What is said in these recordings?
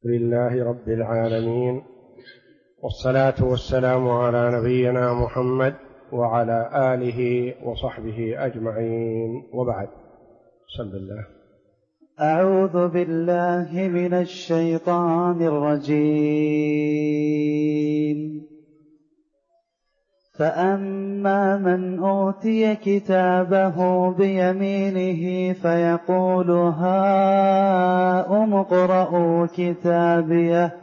لله رب العالمين، والصلاة والسلام على نبينا محمد وعلى آله وصحبه أجمعين، وبعد. بسم الله. أعوذ بالله من الشيطان الرجيم. فأما من أوتي كتابه بيمينه فيقول هاؤم اقرءوا كتابيه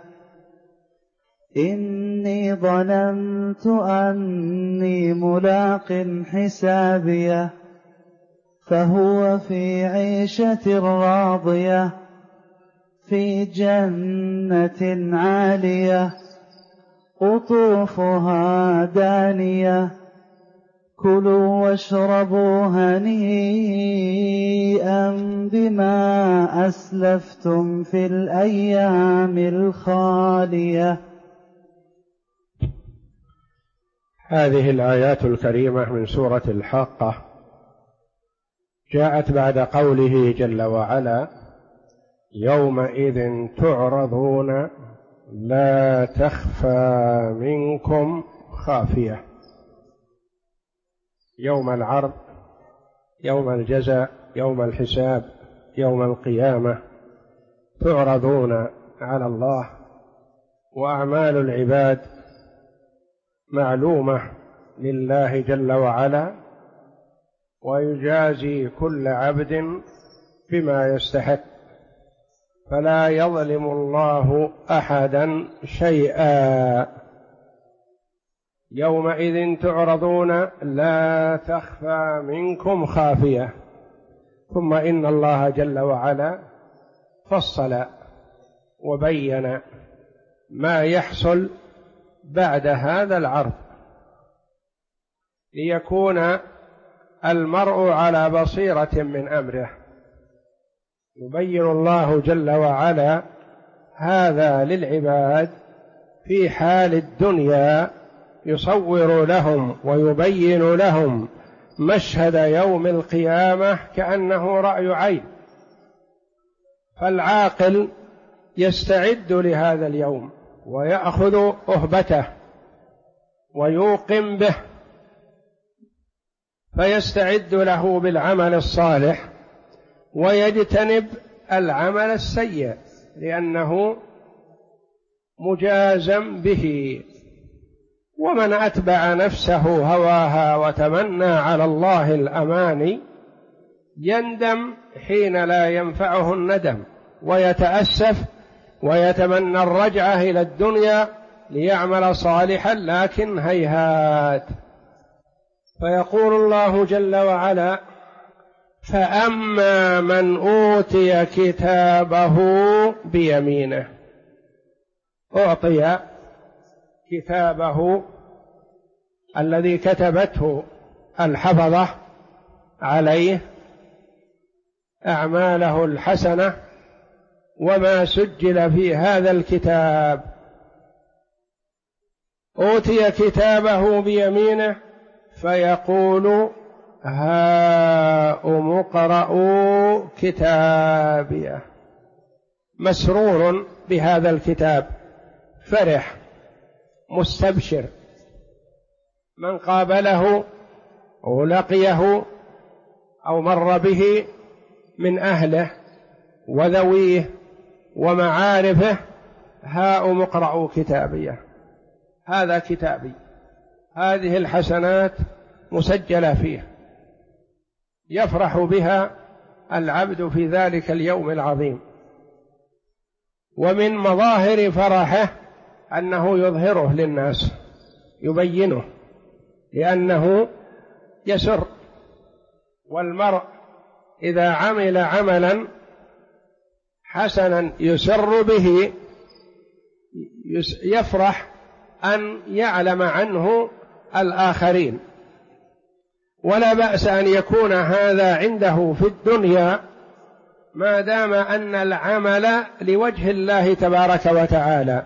إني ظننت أني ملاق حسابيه فهو في عيشة راضية في جنة عالية قطوفها دانية كلوا واشربوا هنيئا بما أسلفتم في الأيام الخالية. هذه الآيات الكريمة من سورة الحاقة جاءت بعد قوله جل وعلا: يومئذ تعرضون لا تخفى منكم خافية. يوم العرض، يوم الجزاء، يوم الحساب، يوم القيامة، تعرضون على الله، وأعمال العباد معلومة لله جل وعلا، ويجازي كل عبد بما يستحق، فلا يظلم الله أحدا شيئا. يومئذ تعرضون لا تخفى منكم خافية. ثم إن الله جل وعلا فصل وبين ما يحصل بعد هذا العرض، ليكون المرء على بصيرة من أمره. يبين الله جل وعلا هذا للعباد في حال الدنيا، يصور لهم ويبين لهم مشهد يوم القيامة كأنه رأي عين، فالعاقل يستعد لهذا اليوم ويأخذ أهبته ويوقن به، فيستعد له بالعمل الصالح ويجتنب العمل السيء، لأنه مجازم به. ومن أتبع نفسه هواها وتمنى على الله الأماني يندم حين لا ينفعه الندم، ويتأسف ويتمنى الرجعة إلى الدنيا ليعمل صالحا، لكن هيهات. فيقول الله جل وعلا: فأما من أوتي كتابه بيمينه. أعطي كتابه الذي كتبته الحفظة عليه أعماله الحسنة وما سجل في هذا الكتاب. أوتي كتابه بيمينه فيقول هاؤم اقرءوا كتابيه. مسرور بهذا الكتاب، فرح مستبشر. من قابله أو لقيه أو مر به من أهله وذويه ومعارفه: هاؤم اقرءوا كتابيه، هذا كتابي، هذه الحسنات مسجلة فيه. يفرح بها العبد في ذلك اليوم العظيم. ومن مظاهر فرحه أنه يظهره للناس، يبينه، لأنه يسر. والمرء إذا عمل عملا حسنا يسر به يفرح أن يعلم عنه الآخرين. ولا بأس أن يكون هذا عنده في الدنيا ما دام أن العمل لوجه الله تبارك وتعالى.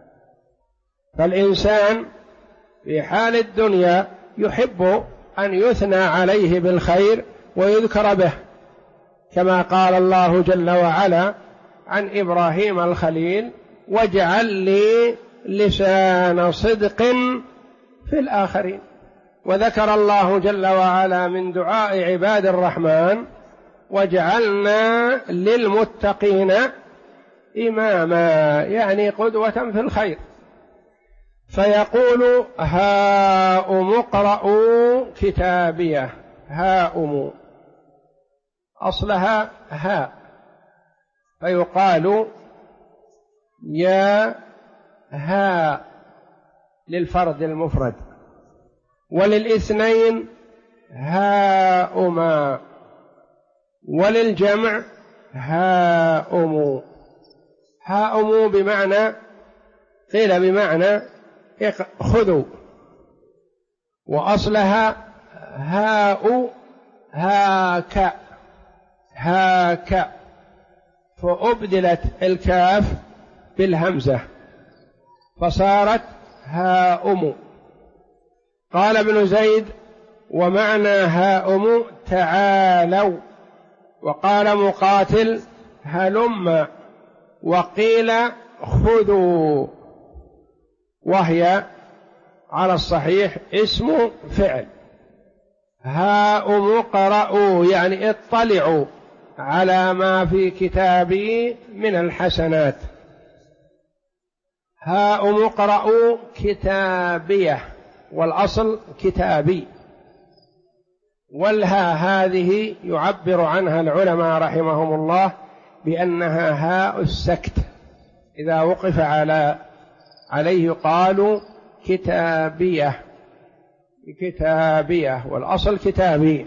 فالإنسان في حال الدنيا يحب أن يثنى عليه بالخير ويذكر به، كما قال الله جل وعلا عن إبراهيم الخليل: واجعل لي لسان صدق في الآخرين. وذكر الله جل وعلا من دعاء عباد الرحمن: واجعلنا للمتقين إماما، يعني قدوة في الخير. فيقول: هاؤم اقرءوا كتابيه. هاؤم أصلها هاء، فيقال يا هاء للفرد المفرد، وللاثنين هاؤما، وللجمع هاؤم. هاؤم بمعنى، قيل بمعنى خذوا، وأصلها هاء هاك هاك، فأبدلت الكاف بالهمزة فصارت هاؤم. قال ابن زيد: ومعنى هاؤم تعالوا. وقال مقاتل: هلم. وقيل: خذوا، وهي على الصحيح اسم فعل. هاؤم اقرءوا يعني اطلعوا على ما في كتابي من الحسنات. هاؤم اقرءوا كتابيه، والأصل كتابي. والها هذه يعبر عنها العلماء رحمهم الله بأنها هاء السكت، إذا وقف عليه قالوا كتابية كتابية، والأصل كتابي.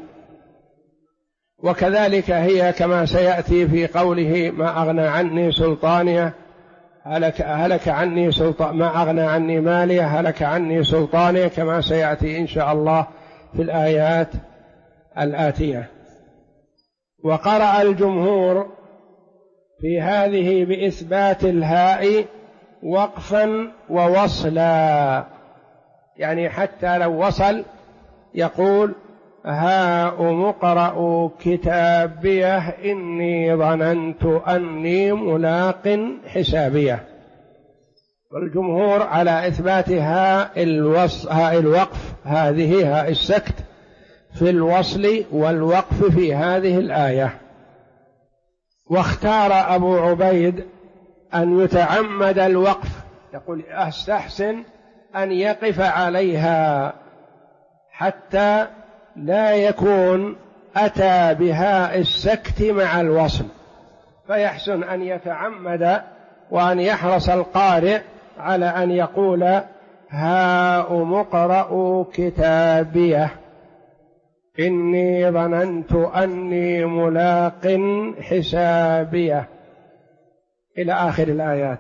وكذلك هي كما سيأتي في قوله: ما أغنى عني سلطانية، هلك عني سلطان، ما أغنى عني مالية، هلك عني سلطانية، كما سيأتي إن شاء الله في الآيات الآتية. وقرأ الجمهور في هذه بإثبات الهاء وقفا ووصلا، يعني حتى لو وصل يقول: هاؤم اقرءوا كتابيه إني ظننت أني ملاق حسابيه. والجمهور على إثبات هاء الوقف، هذه هاء السكت في الوصل والوقف في هذه الآية. واختار أبو عبيد أن يتعمد الوقف، يقول: أستحسن أن يقف عليها حتى لا يكون أتى بهاء السكت مع الوصل، فيحسن أن يتعمد وأن يحرص القارئ على أن يقول: هاؤم اقرءوا كتابيه إني ظننت أني ملاق حسابيه، إلى آخر الآيات.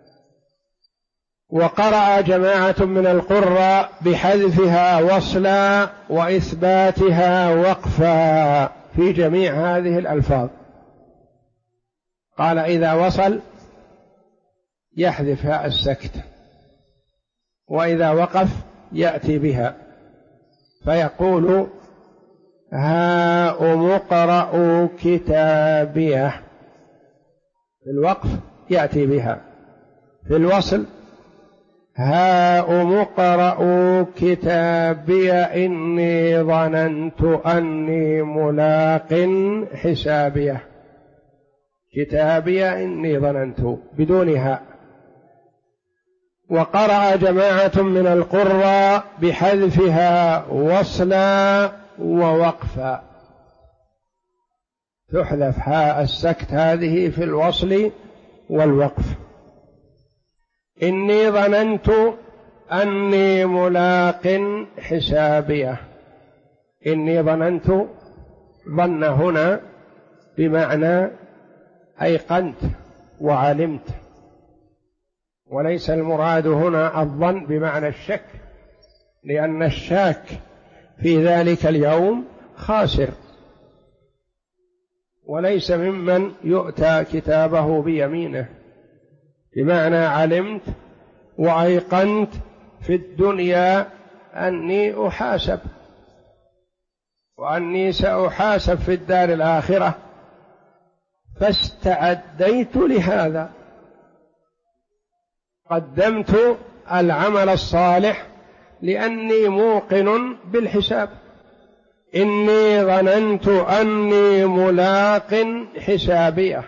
وقرأ جماعة من القراء بحذفها وصلا وإثباتها وقفا في جميع هذه الألفاظ. قال: إذا وصل يحذف هاء السكت، وإذا وقف يأتي بها، فيقول: هاؤم اقرءوا كتابيه. في الوقف يأتي بها، في الوصل: هاؤم اقرءوا كتابي إني ظننت أني ملاق حسابيه. كتابي إني ظننت بدون هاء. وقرأ جماعة من القراء بحذفها وصلا ووقفا، تحذف هاء السكت هذه في الوصل والوقف. إني ظننت أني ملاق حسابيه. إني ظننت، ظن هنا بمعنى أيقنت وعلمت، وليس المراد هنا الظن بمعنى الشك، لأن الشاك في ذلك اليوم خاسر، وليس ممن يؤتى كتابه بيمينه. بمعنى علمت وأيقنت في الدنيا أني أحاسب، وأني سأحاسب في الدار الآخرة، فاستعديت لهذا، قدمت العمل الصالح لأني موقن بالحساب. إني ظننت أني ملاق حسابيه،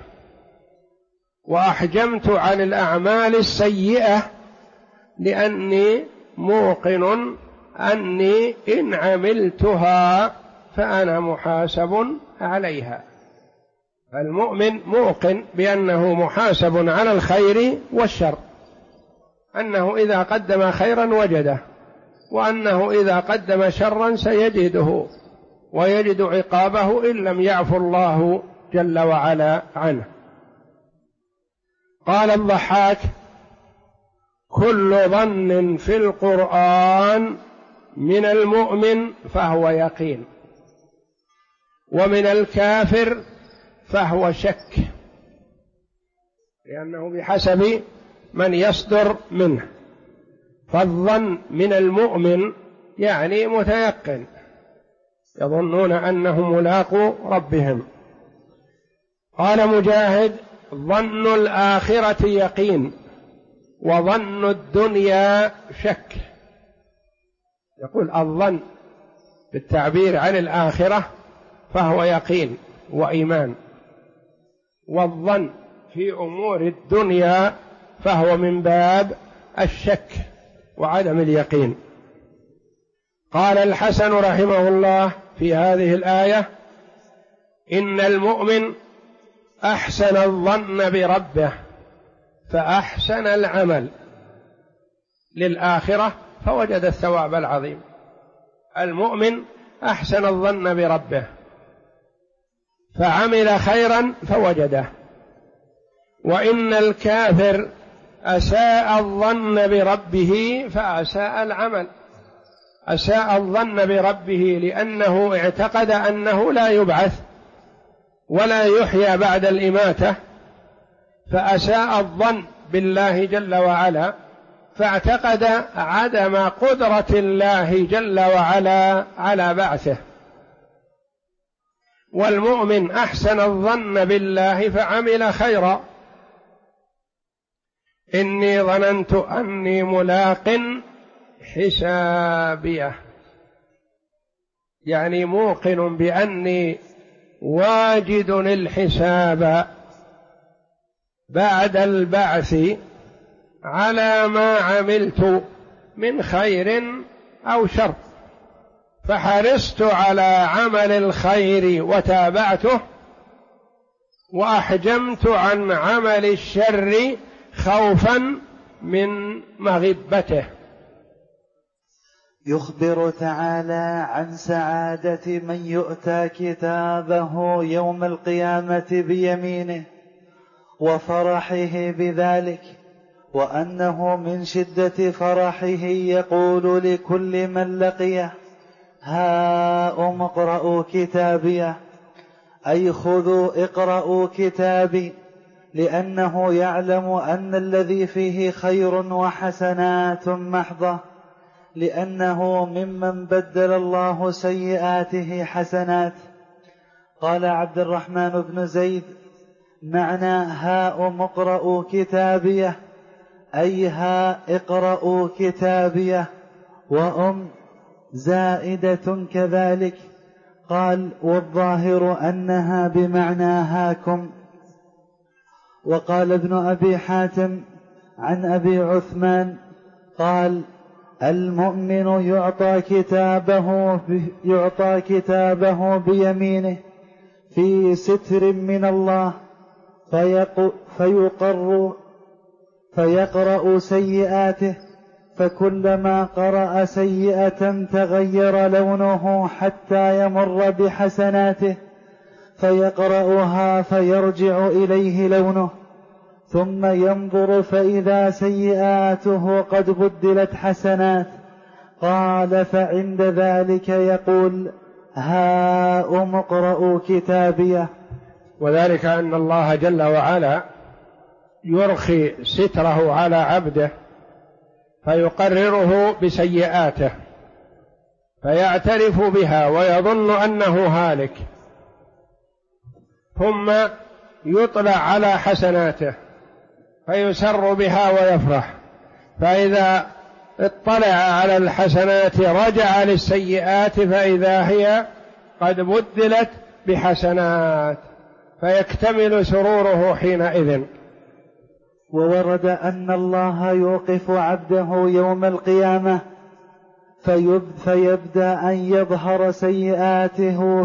وأحجمت عن الأعمال السيئة لأني موقن أني إن عملتها فأنا محاسب عليها. المؤمن موقن بأنه محاسب على الخير والشر، أنه إذا قدم خيرا وجده، وأنه إذا قدم شرا سيجده ويجد عقابه إن لم يعفو الله جل وعلا عنه. قال الضحاك: كل ظن في القرآن من المؤمن فهو يقين، ومن الكافر فهو شك، لأنه بحسب من يصدر منه. فالظن من المؤمن يعني متيقن، يظنون أنهم ملاقو ربهم. قال مجاهد: ظن الآخرة يقين، وظن الدنيا شك. يقول الظن بالتعبير عن الآخرة فهو يقين وإيمان، والظن في أمور الدنيا فهو من باب الشك وعدم اليقين. قال الحسن رحمه الله في هذه الآية: إن المؤمن أحسن الظن بربه فأحسن العمل للآخرة فوجد الثواب العظيم. المؤمن أحسن الظن بربه فعمل خيرا فوجده، وإن الكافر أساء الظن بربه فأساء العمل. أساء الظن بربه لأنه اعتقد أنه لا يبعث ولا يحيى بعد الإماتة، فأساء الظن بالله جل وعلا، فاعتقد عدم قدرة الله جل وعلا على بعثه. والمؤمن أحسن الظن بالله فعمل خيرا. إني ظننت أني ملاق حسابيه، يعني موقن بأني واجد الحساب بعد البعث على ما عملت من خير أو شر، فحرصت على عمل الخير وتابعته، وأحجمت عن عمل الشر خوفا من مغبته. يخبر تعالى عن سعادة من يؤتى كتابه يوم القيامة بيمينه وفرحه بذلك، وأنه من شدة فرحه يقول لكل من لقيه: هاؤم اقرءوا كتابيه، أي خذوا اقرءوا كتابي، لأنه يعلم أن الذي فيه خير وحسنات محضة، لأنه ممن بدل الله سيئاته حسنات. قال عبد الرحمن بن زيد: معنى هاؤم اقرءوا كتابيه أي ها اقرءوا كتابيه، زائدة كذلك. قال: والظاهر أنها بمعنى هاكم. وقال ابن أبي حاتم عن أبي عثمان قال: المؤمن يعطى كتابه بيمينه في ستر من الله، فيقرأ سيئاته، فكلما قرأ سيئة تغير لونه حتى يمر بحسناته، فيقرأها فيرجع إليه لونه، ثم ينظر فإذا سيئاته قد بدلت حسنات. قال: فعند ذلك يقول: هاؤم اقرءوا كتابيه. وذلك أن الله جل وعلا يرخي ستره على عبده فيقرره بسيئاته فيعترف بها ويظن أنه هالك، ثم يطلع على حسناته فيسر بها ويفرح، فإذا اطلع على الحسنات رجع للسيئات فإذا هي قد بدلت بحسنات فيكتمل سروره حينئذ. وورد أن الله يوقف عبده يوم القيامة فيبدأ أن يظهر سيئاته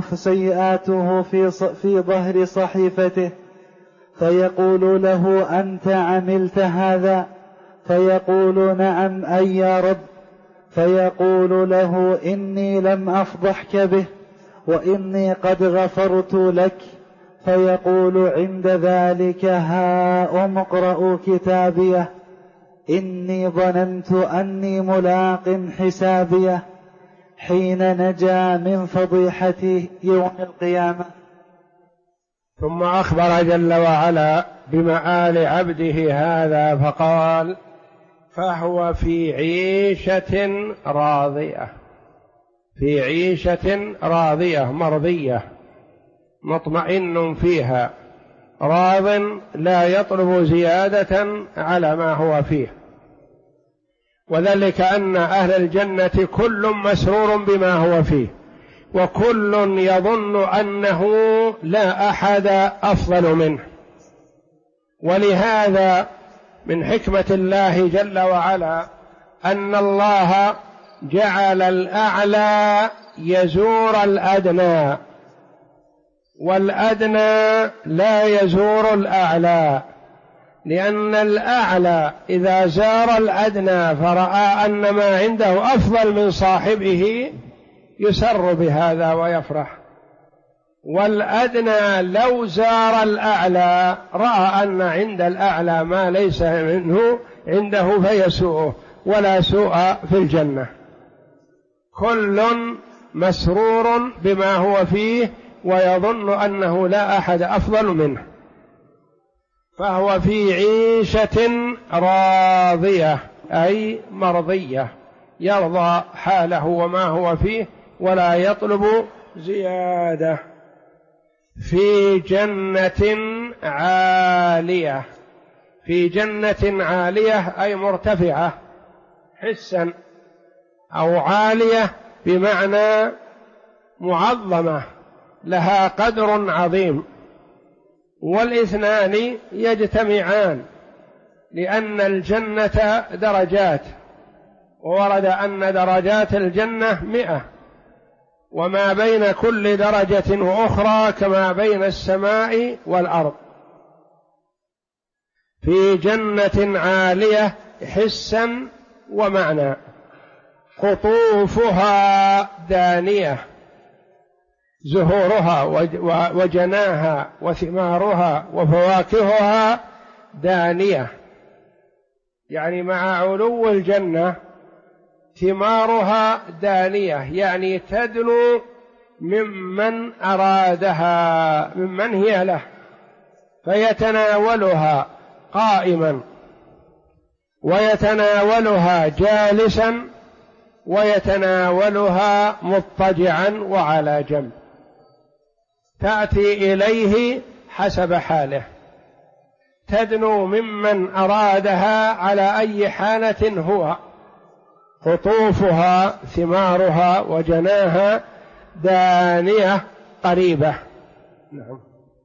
في ظهر صحيفته، فيقول له: أنت عملت هذا؟ فيقول: نعم أي يا رب. فيقول له: إني لم أفضحك به وإني قد غفرت لك. فيقول عند ذلك: هاؤم اقرءوا كتابيه إني ظننت أني ملاق حسابيه، حين نجا من فضيحته يوم القيامة. ثم أخبر جل وعلا بمآل عبده هذا فقال: فهو في عيشة راضية، في عيشة راضية مرضية، مطمئن فيها، راض لا يطلب زيادة على ما هو فيه. وذلك أن أهل الجنة كل مسرور بما هو فيه، وكل يظن أنه لا أحد أفضل منه. ولهذا من حكمة الله جل وعلا أن الله جعل الأعلى يزور الأدنى، والأدنى لا يزور الأعلى، لأن الأعلى إذا زار الأدنى فرأى أن ما عنده أفضل من صاحبه يسر بهذا ويفرح، والأدنى لو زار الأعلى رأى أن عند الأعلى ما ليس منه عنده فيسوءه، ولا سوء في الجنة. كل مسرور بما هو فيه ويظن أنه لا أحد أفضل منه، فهو في عيشة راضية أي مرضية، يرضى حاله وما هو فيه ولا يطلب زيادة. في جنة عالية، في جنة عالية أي مرتفعة حسا، أو عالية بمعنى معظمة لها قدر عظيم، والاثنان يجتمعان لأن الجنة درجات، وورد أن درجات الجنة 100، وما بين كل درجة وأخرى كما بين السماء والأرض. في جنة عالية حسا ومعنى، قطوفها دانية، زهورها وجناها وثمارها وفواكهها دانية، يعني مع علو الجنة ثمارها دانية، يعني تدنو ممن أرادها، ممن هي له، فيتناولها قائما ويتناولها جالسا ويتناولها مضطجعا وعلى جنب، تأتي إليه حسب حاله، تدنو ممن أرادها على أي حالة هو. قطوفها ثمارها وجناها دانية قريبة. نعم.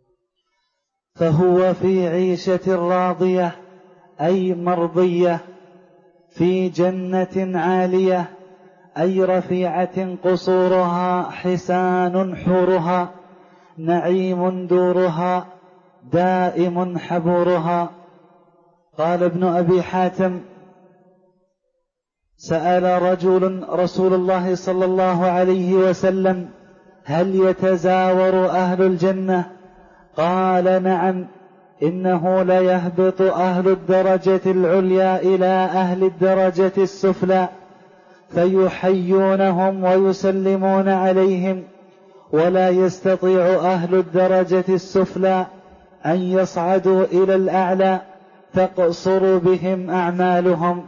فهو في عيشة راضية أي مرضية، في جنة عالية أي رفيعة قصورها حسان حورها، نعيم دورها، دائم حبورها. قال ابن أبي حاتم: سأل رجل رسول الله صلى الله عليه وسلم: هل يتزاور أهل الجنة؟ قال: نعم، إنه ليهبط أهل الدرجة العليا إلى أهل الدرجة السفلى فيحيونهم ويسلمون عليهم، ولا يستطيع أهل الدرجة السفلى أن يصعدوا إلى الأعلى تقصر بهم أعمالهم.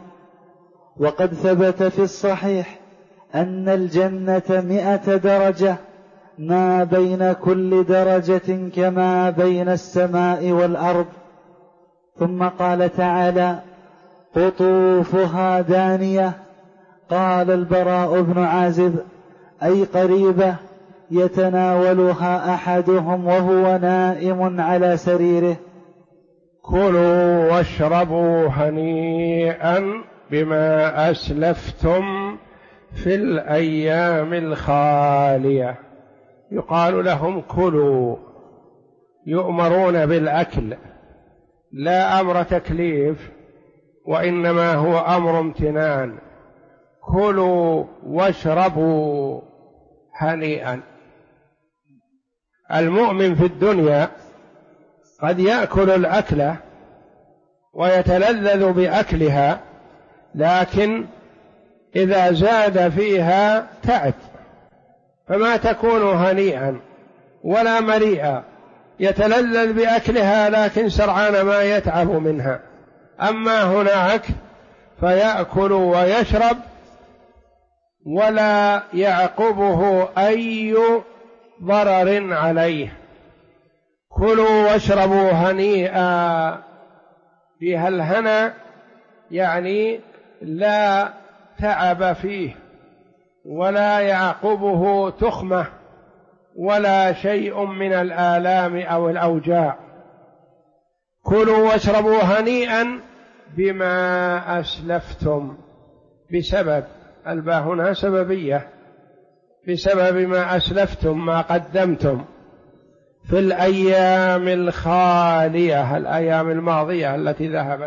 وقد ثبت في الصحيح أن الجنة 100 درجة ما بين كل درجة كما بين السماء والأرض. ثم قال تعالى: قطوفها دانية. قال البراء بن عازب: أي قريبة يتناولها أحدهم وهو نائم على سريره. كلوا واشربوا هنيئا بما أسلفتم في الأيام الخالية. يقال لهم كلوا، يؤمرون بالأكل، لا أمر تكليف وإنما هو أمر امتنان. كلوا واشربوا هنيئا. المؤمن في الدنيا قد يأكل الأكلة ويتلذذ بأكلها، لكن إذا زاد فيها تعب، فما تكون هنيئا ولا مريئا، يتلذذ بأكلها لكن سرعان ما يتعب منها. أما هناك فيأكل ويشرب ولا يعقبه أي ضرر عليه. كلوا واشربوا هنيئا، فيها الهنا يعني لا تعب فيه ولا يعقبه تخمة ولا شيء من الآلام أو الأوجاع. كلوا واشربوا هنيئا بما أسلفتم، بسبب الباء هنا سببية، بسبب ما أسلفتم، ما قدمتم في الأيام الخالية، الأيام الماضية التي ذهبت.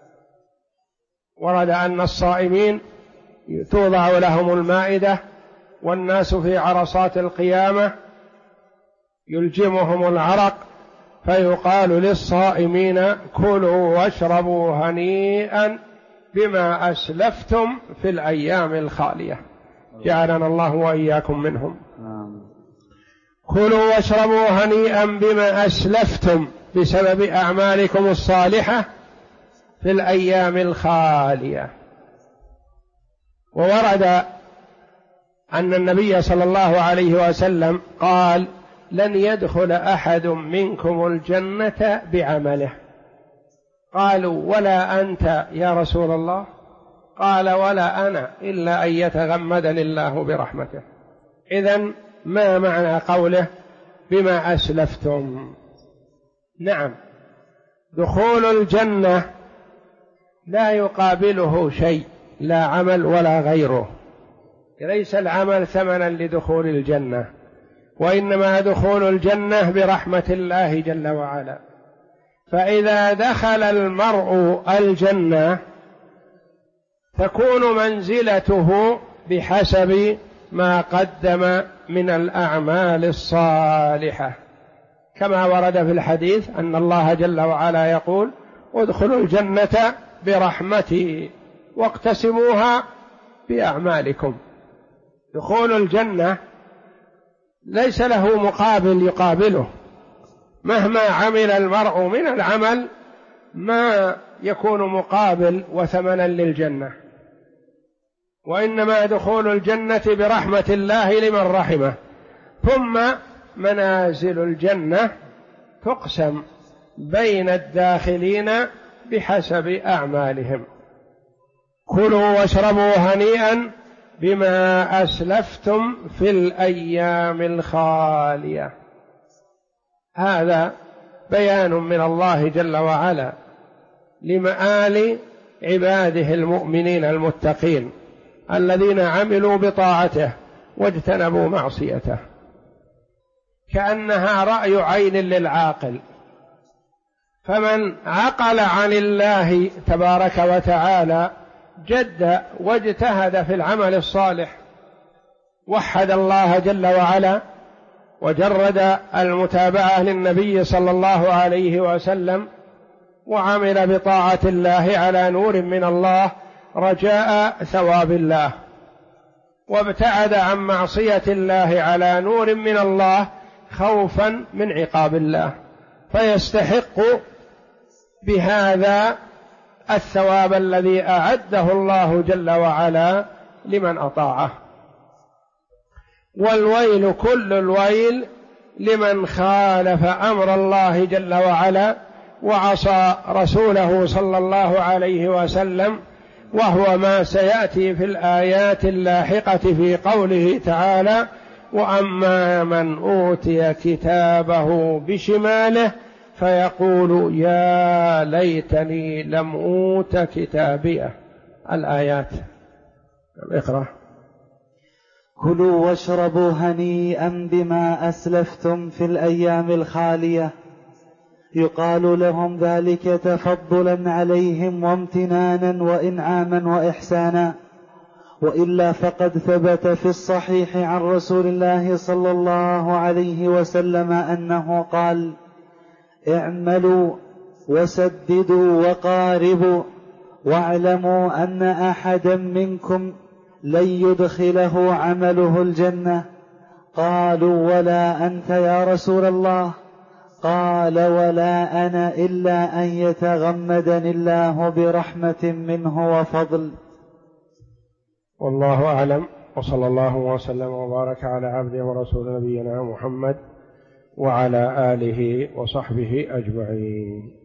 ورد أن الصائمين توضع لهم المائدة والناس في عرصات القيامة يلجمهم العرق، فيقال للصائمين: كلوا واشربوا هنيئا بما أسلفتم في الأيام الخالية. جعلنا الله وإياكم منهم. كلوا واشربوا هنيئا بما أسلفتم بسبب أعمالكم الصالحة في الأيام الخالية. وورد أن النبي صلى الله عليه وسلم قال: لن يدخل أحد منكم الجنة بعمله. قالوا: ولا أنت يا رسول الله؟ قال: ولا أنا، إلا أن يتغمدني الله برحمته. إذن ما معنى قوله بما أسلفتم؟ نعم، دخول الجنة لا يقابله شيء، لا عمل ولا غيره، ليس العمل ثمنا لدخول الجنة، وإنما دخول الجنة برحمة الله جل وعلا. فإذا دخل المرء الجنة تكون منزلته بحسب ما قدم من الأعمال الصالحة، كما ورد في الحديث أن الله جل وعلا يقول: ادخلوا الجنة برحمتي واقتسموها بأعمالكم. دخول الجنة ليس له مقابل يقابله، مهما عمل المرء من العمل ما يكون مقابل وثمنا للجنة، وإنما دخول الجنة برحمة الله لمن رحمه. ثم منازل الجنة تقسم بين الداخلين بحسب أعمالهم. كلوا واشربوا هنيئا بما أسلفتم في الأيام الخالية. هذا بيان من الله جل وعلا لمآل عباده المؤمنين المتقين الذين عملوا بطاعته واجتنبوا معصيته، كأنها رأي عين للعاقل. فمن عقل عن الله تبارك وتعالى جد واجتهد في العمل الصالح، وحد الله جل وعلا وجرد المتابعة للنبي صلى الله عليه وسلم، وعمل بطاعة الله على نور من الله رجاء ثواب الله، وابتعد عن معصية الله على نور من الله خوفا من عقاب الله، فيستحق بهذا الثواب الذي أعده الله جل وعلا لمن أطاعه. والويل كل الويل لمن خالف أمر الله جل وعلا وعصى رسوله صلى الله عليه وسلم، وهو ما سيأتي في الآيات اللاحقة في قوله تعالى: وأما من أوتي كتابه بشماله فيقول يا ليتني لم أوت كتابيه. الآيات. اقرأ. كلوا واشربوا هنيئا بما أسلفتم في الأيام الخالية. يقال لهم ذلك تفضلا عليهم وامتنانا وإنعاما وإحسانا، وإلا فقد ثبت في الصحيح عن رسول الله صلى الله عليه وسلم أنه قال: اعملوا وسددوا وقاربوا، واعلموا أن أحدا منكم لن يدخله عمله الجنة. قالوا: ولا أنت يا رسول الله؟ قال: ولا أنا إلا أن يتغمدني الله برحمة منه وفضل. والله أعلم، وصلى الله وسلم وبارك على عبده ورسول نبينا محمد وعلى آله وصحبه أجمعين.